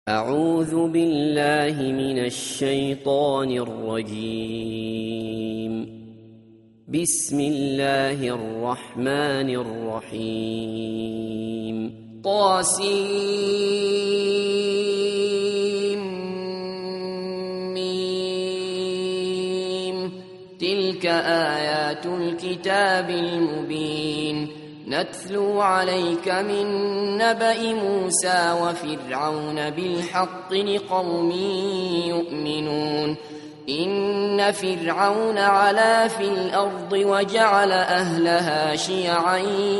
أعوذ بالله من الشيطان الرجيم. بسم الله الرحمن الرحيم. طاسيم. تلك آيات الكتاب المبين. نتلو عليك من نبأ موسى وفرعون بالحق لقوم يؤمنون. إن فرعون علا في الأرض وجعل أهلها شيعا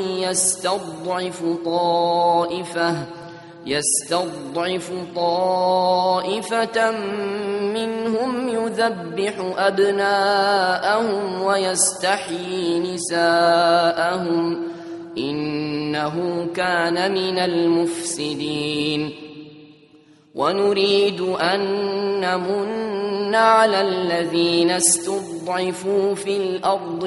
يستضعف طائفة منهم يذبح أبناءهم ويستحيي نساءهم إنه كان من المفسدين. ونريد أن نمن على الذين استضعفوا في الأرض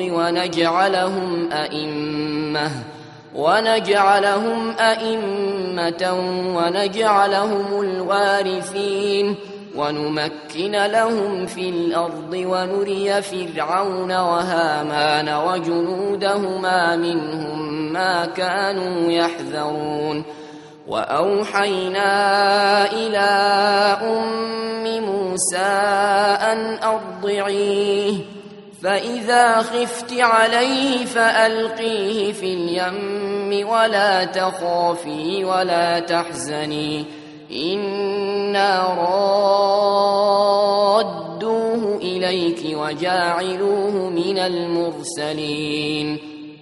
ونجعلهم أئمة ونجعلهم الوارثين ونمكن لهم في الأرض ونري فرعون وهامان وجنودهما منهم ما كانوا يحذرون. وأوحينا إلى أم موسى أن أرضعيه فإذا خفت عليه فألقيه في اليم ولا تخافي ولا تحزني إنا رادوه إليك وجاعلوه من المرسلين.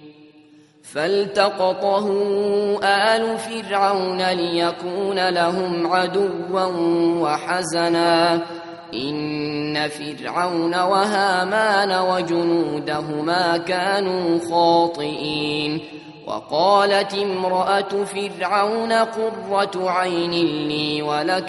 فالتقطه آل فرعون ليكون لهم عدوا وحزنا إن فرعون وهامان وجنودهما كانوا خاطئين. وقالت امرأة فرعون قرة عين لي ولك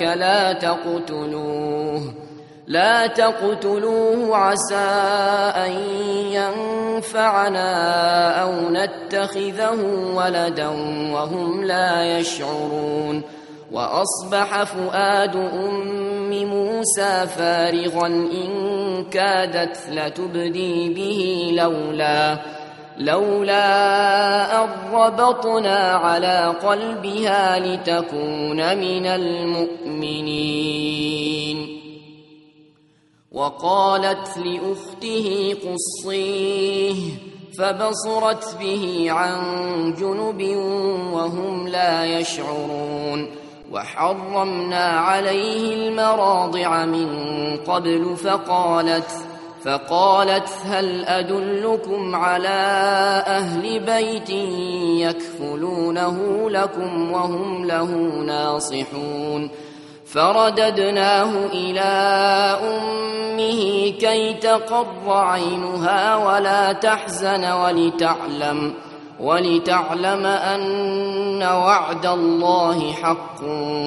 لا تقتلوه عسى أن ينفعنا أو نتخذه ولدا وهم لا يشعرون. وأصبح فؤاد أم موسى فارغا إن كادت لتبدي به لولا أن ربطنا على قلبها لتكون من المؤمنين. وقالت لأخته قصيه فبصرت به عن جنب وهم لا يشعرون. وحرمنا عليه المراضع من قبل فقالت هل أدلكم على أهل بيت يكفلونه لكم وهم له ناصحون. فرددناه إلى أمه كي تقر عينها ولا تحزن ولتعلم أن وعد الله حق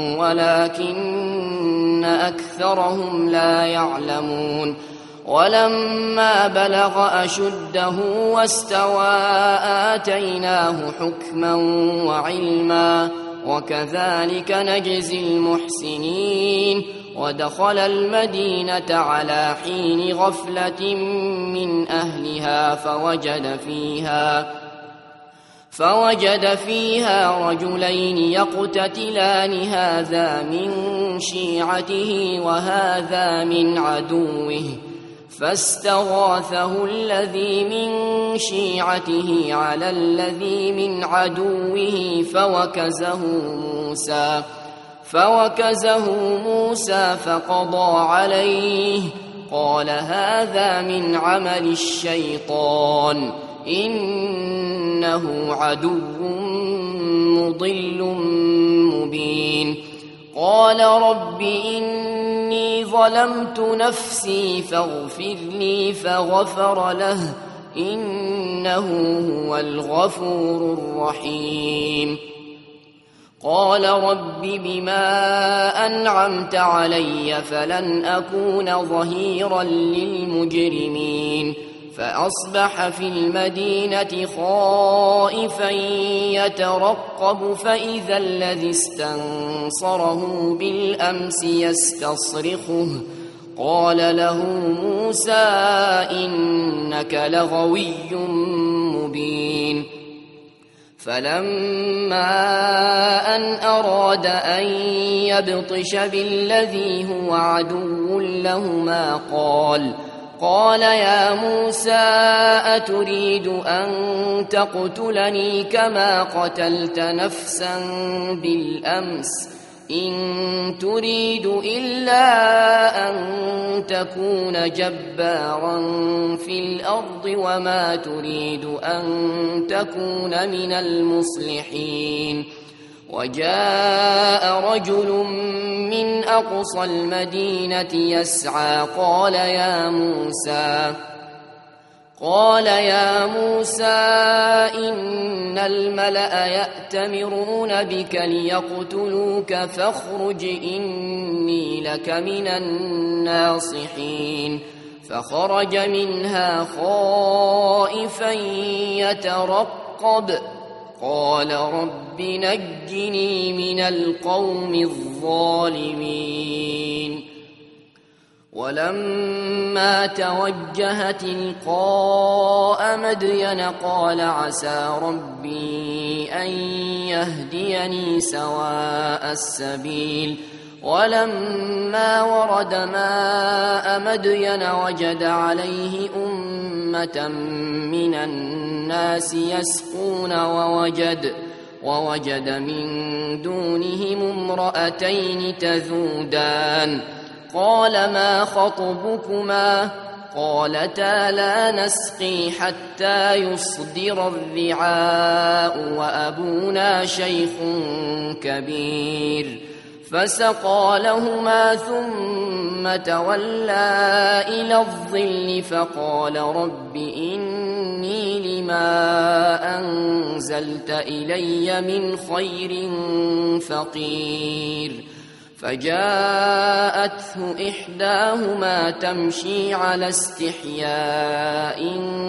ولكن أكثرهم لا يعلمون. ولما بلغ أشده واستوى آتيناه حكما وعلما وكذلك نجزي المحسنين. ودخل المدينة على حين غفلة من أهلها فوجد فيها رجلين يقتتلان هذا من شيعته وهذا من عدوه فاستغاثه الذي من شيعته على الذي من عدوه فوكزه موسى فقضى عليه. قال هذا من عمل الشيطان إنه عدو مضل مبين. قال رب إني ظلمت نفسي فاغفر لي فغفر له إنه هو الغفور الرحيم. قال رب بما أنعمت علي فلن أكون ظهيرا للمجرمين. فأصبح في المدينة خائفا يترقب فإذا الذي استنصره بالأمس يستصرخه قال له موسى إنك لغوي مبين. فلما أن أراد أن يبطش بالذي هو عدو لهما قال يا موسى أتريد أن تقتلني كما قتلت نفسا بالأمس إن تريد إلا أن تكون جبارا في الأرض وما تريد أن تكون من المصلحين. وجاء رجل من أقصى المدينة يسعى قال يا موسى إن الملأ يأتمرون بك ليقتلوك فاخرج إني لك من الناصحين. فخرج منها خائفا يترقب قال رب نجني من القوم الظالمين. ولما توجه تلقاء مدين قال عسى ربي أن يهديني سواء السبيل. ولما ورد ماء مدين وجد عليه أمة من الناس يسقون ووجد من دونهم امرأتين تذودان قال ما خطبكما قالتا لا نسقي حتى يصدر الرعاء وأبونا شيخ كبير. فسقى لهما ثم تولى إلى الظل فقال رب إني لما أنزلت إلي من خير فقير. فجاءته إحداهما تمشي على استحياء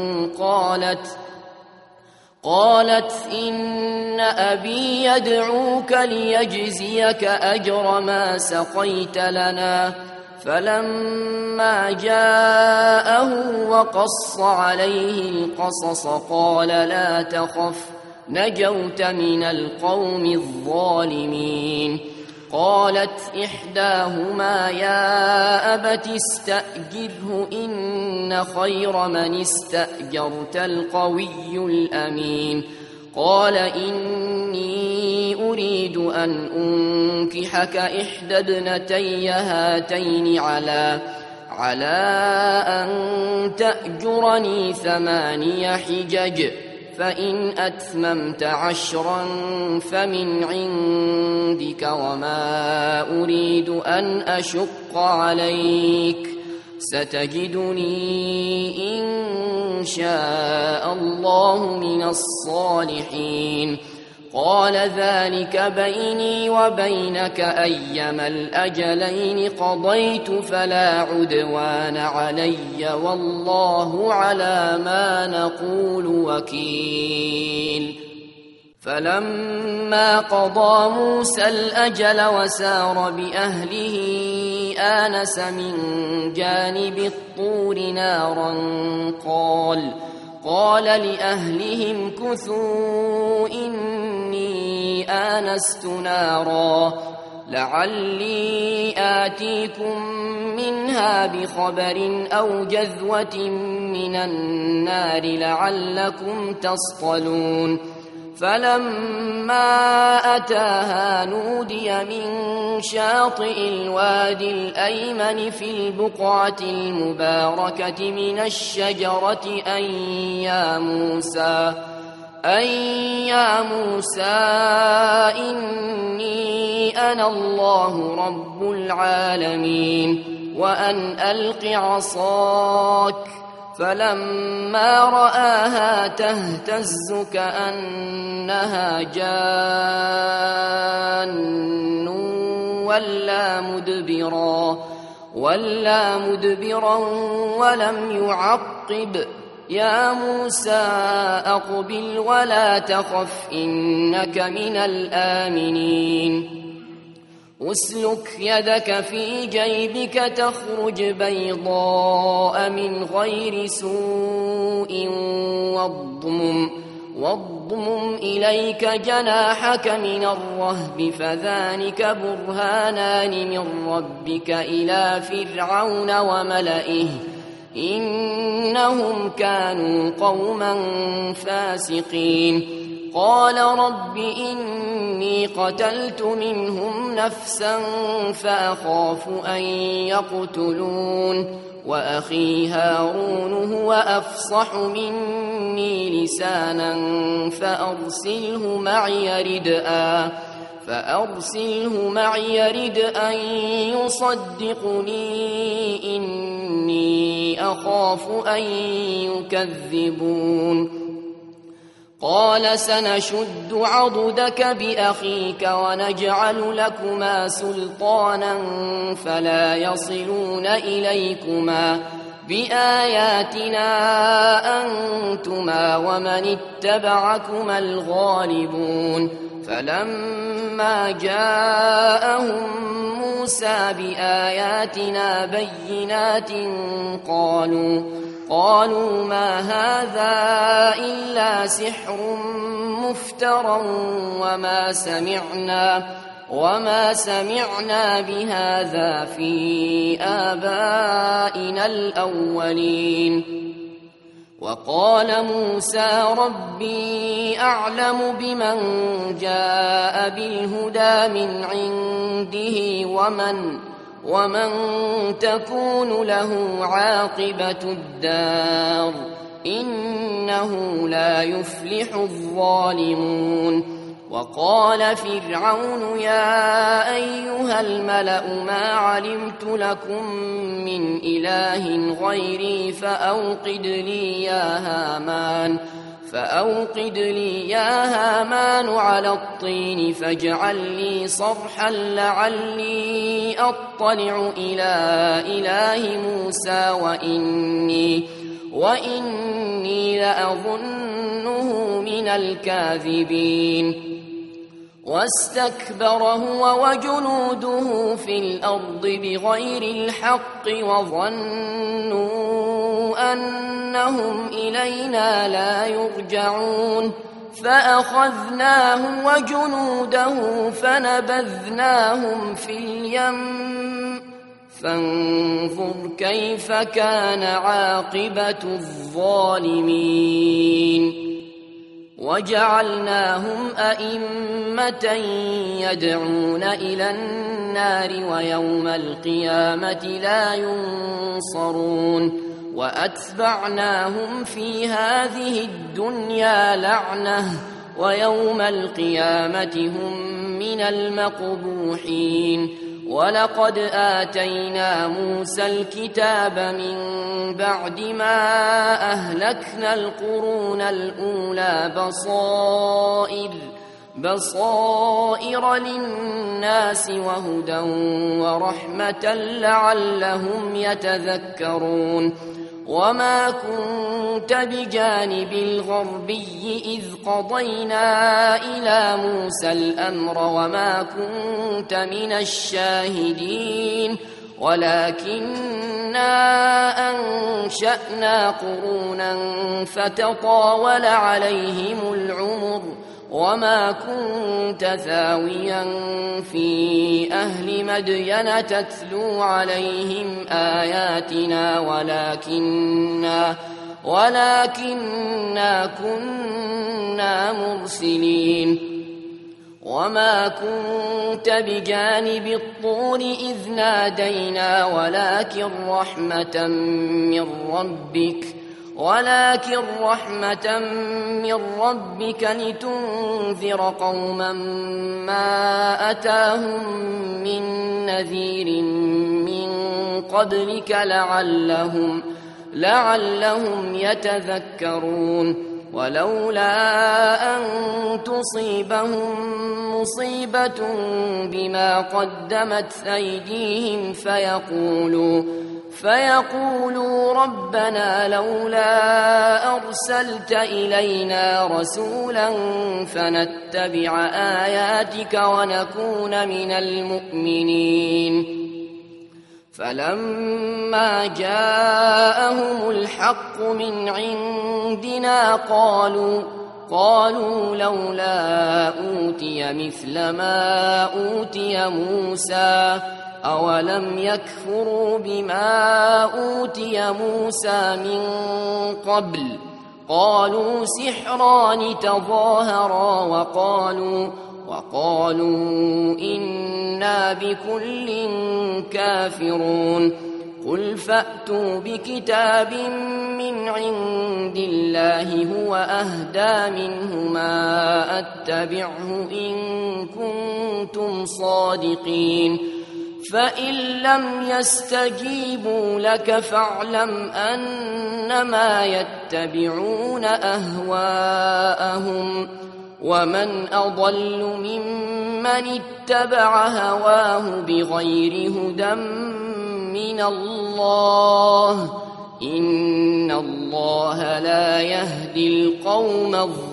قالت إن أبي يدعوك ليجزيك أجر ما سقيت لنا. فلما جاءه وقص عليه القصص قال لا تخف نجوت من القوم الظالمين. قالت إحداهما يا أبت استأجره إن خير من استأجرت القوي الأمين. قال إني أريد أن أنكحك إحدى ابنتي هاتين على أن تأجرني 8 حجج فإن أتممت 10 فمن عندك وما أريد أن أشق عليك ستجدني إن شاء الله من الصالحين. قال ذلك بيني وبينك أيما الأجلين قضيت فلا عدوان علي والله على ما نقول وكيل. فلما قضى موسى الأجل وسار بأهله آنس من جانب الطور نارا قال لأهلهم كثوا إني آنست نارا لعلي آتيكم منها بخبر أو جذوة من النار لعلكم تصطلون. فلما أتاها نودي من شاطئ الوادي الأيمن في البقعة المباركة من الشجرة أن يا موسى إني أنا الله رب العالمين وأن ألق عصاك. فلما رآها تهتز كأنها جان ولا مدبرا ولم يعقب يا موسى أقبل ولا تخف إنك من الآمنين أسلك يدك في جيبك تخرج بيضاء من غير سوء واضمم إليك جناحك من الرهب فذلك برهانان من ربك إلى فرعون وملئه إنهم كانوا قوما فاسقين قال رب إني قتلت منهم نفسا فأخاف أن يقتلون وأخي هارون هو أفصح مني لسانا فأرسله معي رد أن يصدقني إني أخاف أن يكذبون قال سنشد عضدك بأخيك ونجعل لكما سلطانا فلا يصلون إليكما بآياتنا أنتما ومن اتبعكما الغالبون فلما جاءهم موسى بآياتنا بينات قالوا ما هذا إلا سحر مفترى وما سمعنا بهذا في آبائنا الأولين وقال موسى ربي أعلم بمن جاء بالهدى من عنده ومن تكون له عاقبة الدار إنه لا يفلح الظالمون وقال فرعون يا أيها الملأ ما علمت لكم من إله غيري فأوقد لي يا هامان على الطين فاجعل لي صرحا لعلي أطلع إلى إله موسى وإني لأظنه من الكاذبين واستكبر هو وجنوده في الأرض بغير الحق وظنوا أنهم إلينا لا يرجعون فأخذناه وجنوده فنبذناهم في اليم فانظر كيف كان عاقبة الظالمين وجعلناهم أئمة يدعون إلى النار ويوم القيامة لا ينصرون وأتبعناهم في هذه الدنيا لعنة ويوم القيامة هم من المقبوحين ولقد آتينا موسى الكتاب من بعد ما أهلكنا القرون الأولى بصائر للناس وهدى ورحمة لعلهم يتذكرون وما كنت بجانب الغربي إذ قضينا إلى موسى الأمر وما كنت من الشاهدين ولكننا أنشأنا قرونا فتطاول عليهم العمر وما كنت ثاويا في أهل مدين تتلو عليهم آياتنا ولكننا كنا مرسلين وما كنت بجانب الطور إذ نادينا ولكن رحمة من ربك لتنذر قوما ما أتاهم من نذير من قبلك لعلهم يتذكرون ولولا أن تصيبهم مصيبة بما قدمت أيديهم فيقولوا ربنا لولا أرسلت إلينا رسولا فنتبع آياتك ونكون من المؤمنين. فلما جاءهم الحق من عندنا قالوا لولا أوتي مثل ما أوتي موسى أولم يكفروا بما أوتي موسى من قبل. قالوا سحران تظاهرا وقالوا إنا بكل كافرون. قل فأتوا بكتاب من عند الله هو أهدى منهما أتبعه إن كنتم صادقين. فإن لم يستجيبوا لك فاعلم أنما يتبعون أهواءهم ومن أضل ممن اتبع هواه بغير هدى من الله إن الله لا يهدي القوم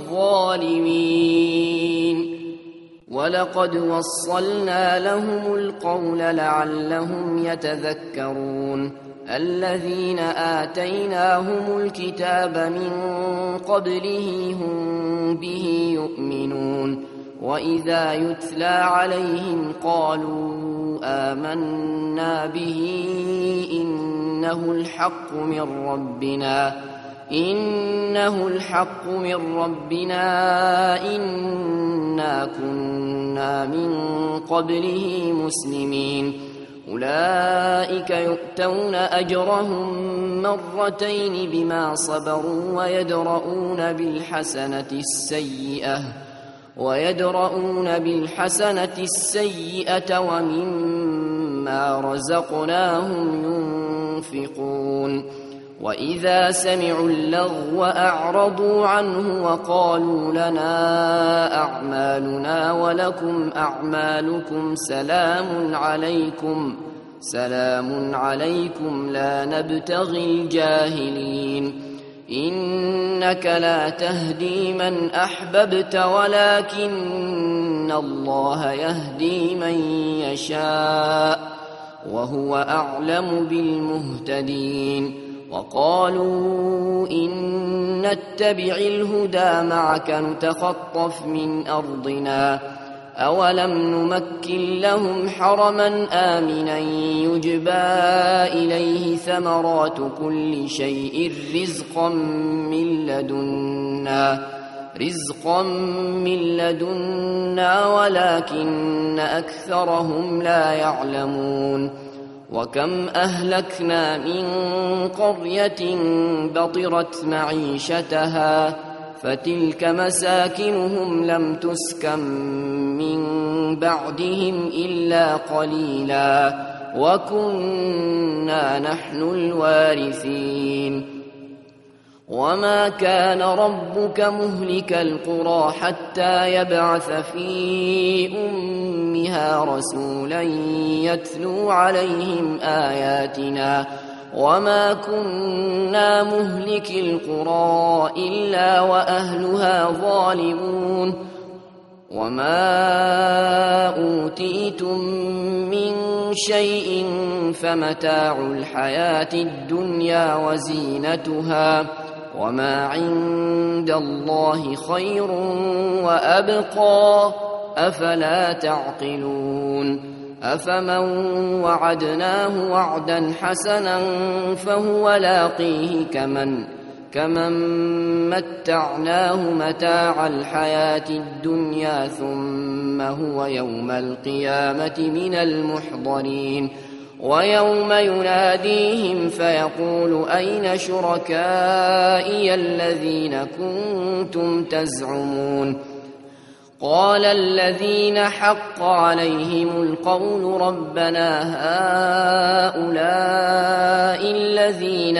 الظالمين. ولقد وصلنا لهم القول لعلهم يتذكرون. الذين آتيناهم الكتاب من قبله هم به يؤمنون. وإذا يتلى عليهم قالوا آمنا به إنه الحق من ربنا إنا كنا من قبله مسلمين. أولئك يؤتون أجرهم مرتين بما صبروا ويدرؤون بالحسنة السيئة ومما رزقناهم ينفقون. وإذا سمعوا اللغو أعرضوا عنه وقالوا لنا أعمالنا ولكم أعمالكم سلام عليكم لا نبتغي الجاهلين. إنك لا تهدي من أحببت ولكن الله يهدي من يشاء وهو أعلم بالمهتدين. وقالوا إن نتبع الهدى معك نتخطف من أرضنا أولم نمكن لهم حرما آمنا يجبى إليه ثمرات كل شيء رزقا من لدنا ولكن أكثرهم لا يعلمون. وكم أهلكنا من قرية بطرت معيشتها فتلك مساكنهم لم تسكن من بعدهم إلا قليلا وكنا نحن الوارثين. وما كان ربك مهلك القرى حتى يبعث في أمها رسولا يتلو عليهم آياتنا وما كنا مهلك القرى إلا وأهلها ظالمون. وما أوتيتم من شيء فمتاع الحياة الدنيا وزينتها وما عند الله خير وأبقى أفلا تعقلون. أفمن وعدناه وعدا حسنا فهو لاقيه كمن متعناه متاع الحياة الدنيا ثم هو يوم القيامة من المحضرين. ويوم يناديهم فيقول أين شركائي الذين كنتم تزعمون قال الذين حق عليهم القول ربنا هؤلاء الذين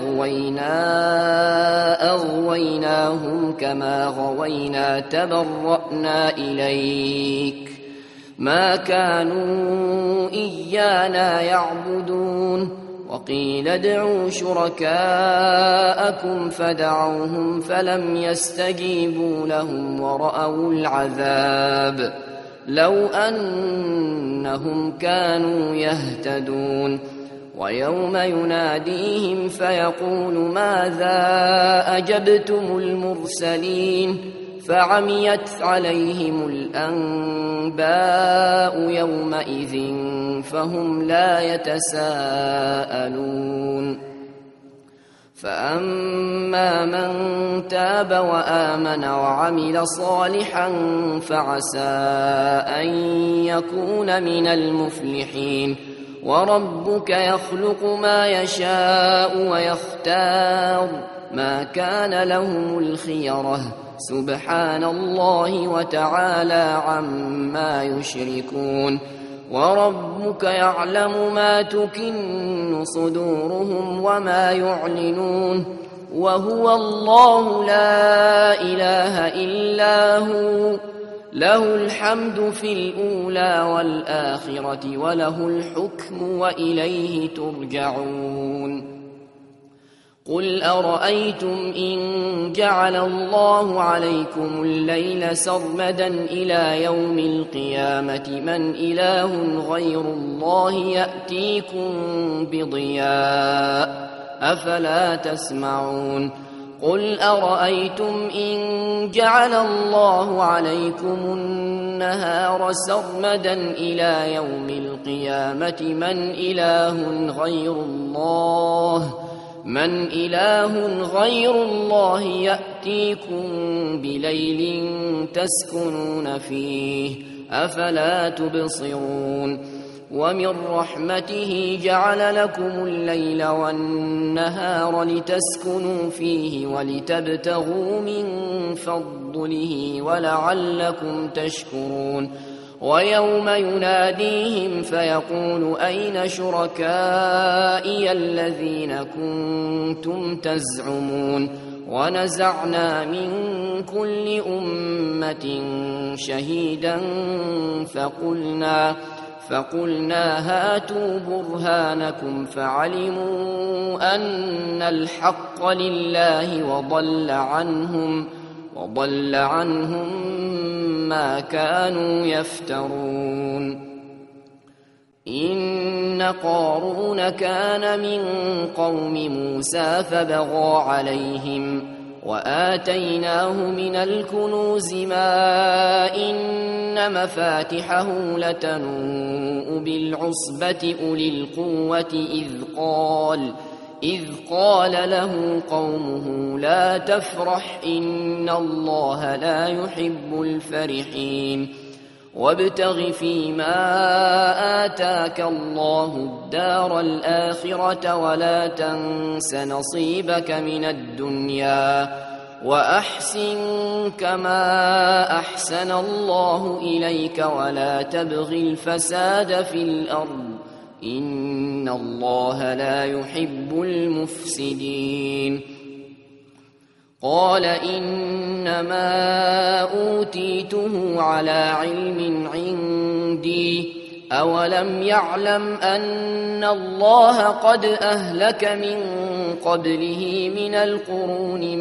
أغويناهم كما غوينا تبرأنا إليك ما كانوا إيانا يعبدون وقيل ادعوا شركاءكم فدعوهم فلم يستجيبوا لهم ورأوا العذاب لو أنهم كانوا يهتدون ويوم يناديهم فيقول ماذا أجبتم المرسلين فعميت عليهم الأنباء يومئذ فهم لا يتساءلون فأما من تاب وآمن وعمل صالحا فعسى أن يكون من المفلحين وربك يخلق ما يشاء ويختار ما كان لهم الخيرة سبحان الله وتعالى عما يشركون وربك يعلم ما تكن صدورهم وما يعلنون وهو الله لا إله إلا هو له الحمد في الأولى والآخرة وله الحكم وإليه ترجعون قل أرأيتم إن جعل الله عليكم الليل سرمدا إلى يوم القيامة من إله غير الله يأتيكم بضياء أفلا تسمعون قل أرأيتم إن جعل الله عليكم النهار سرمدا إلى يوم القيامة من إله غير الله يأتيكم بليل تسكنون فيه أفلا تبصرون ومن رحمته جعل لكم الليل والنهار لتسكنوا فيه ولتبتغوا من فضله ولعلكم تشكرون ويوم يناديهم فيقول أين شركائي الذين كنتم تزعمون ونزعنا من كل أمة شهيدا فقلنا هاتوا برهانكم فعلموا أن الحق لله وضل عنهم ما كانوا يفترون إن قارون كان من قوم موسى فبغى عليهم وآتيناه من الكنوز ما إن مفاتحه لتنوء بالعصبة أولي القوة إذ قال له قومه لا تفرح إن الله لا يحب الفرحين وابتغ فيما آتاك الله الدار الآخرة ولا تنس نصيبك من الدنيا وأحسن كما أحسن الله إليك ولا تبغ الفساد في الأرض إن الله لا يحب المفسدين قال إنما أوتيته على علم عندي أولم يعلم أن الله قد أهلك من قبله من القرون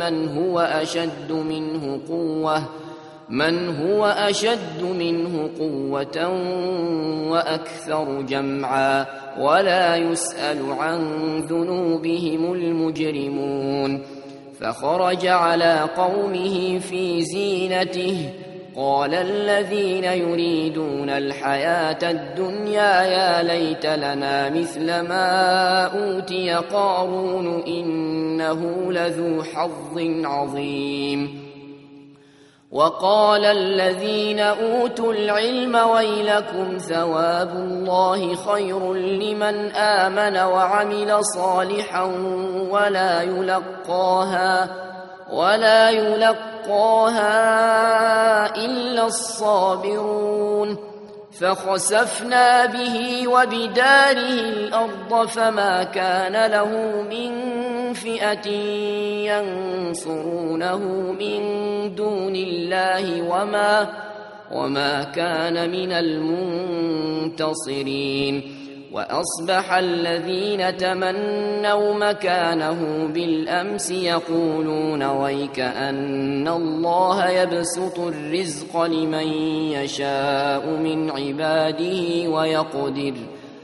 من هو أشد منه قوة وأكثر جمعا ولا يسأل عن ذنوبهم المجرمون فخرج على قومه في زينته قال الذين يريدون الحياة الدنيا يا ليت لنا مثل ما أوتي قارون إنه لذو حظ عظيم وقال الذين أوتوا العلم ويلكم ثواب الله خير لمن آمن وعمل صالحا ولا يلقاها إلا الصابرون فخسفنا به وبداره الأرض فما كان له من فئة ينصرونه من دون الله وما كان من المنتصرين وأصبح الذين تمنوا مكانه بالأمس يقولون ويك أن الله يبسط الرزق لمن يشاء من عباده ويقدر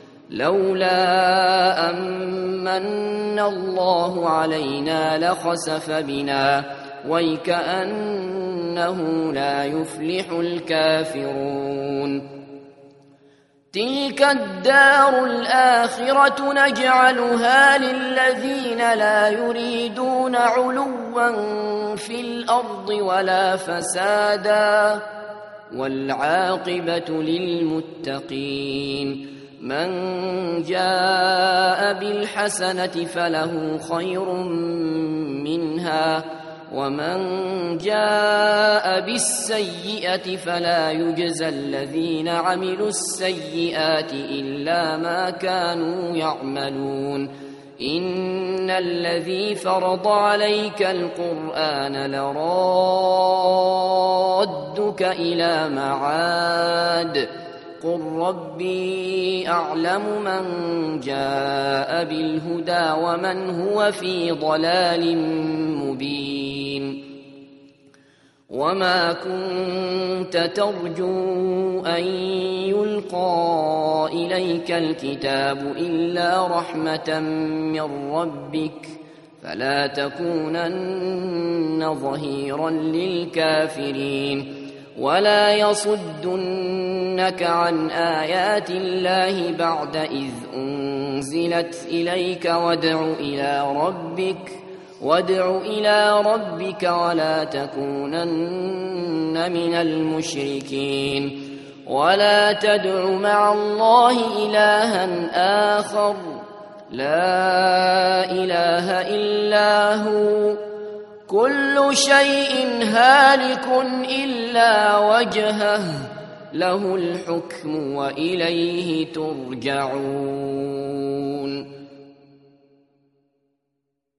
لولا أمن الله علينا لخسف بنا ويك أنه لا يفلح الكافرون تلك الدار الآخرة نجعلها للذين لا يريدون علوا في الأرض ولا فسادا والعاقبة للمتقين من جاء بالحسنة فله خير منها ومن جاء بالسيئة فلا يجزى الذين عملوا السيئات إلا ما كانوا يعملون إن الذي فرض عليك القرآن لرادك إلى معاد قل ربي أعلم من جاء بالهدى ومن هو في ضلال مبين وما كنت ترجو أن يلقى إليك الكتاب إلا رحمة من ربك فلا تكونن ظهيرا للكافرين ولا يصدنك عن آيات الله بعد إذ أنزلت إليك وادع إلى ربك ولا تكونن من المشركين ولا تدع مع الله إلها آخر لا إله إلا هو كل شيء هالك إلا وجهه له الحكم وإليه ترجعون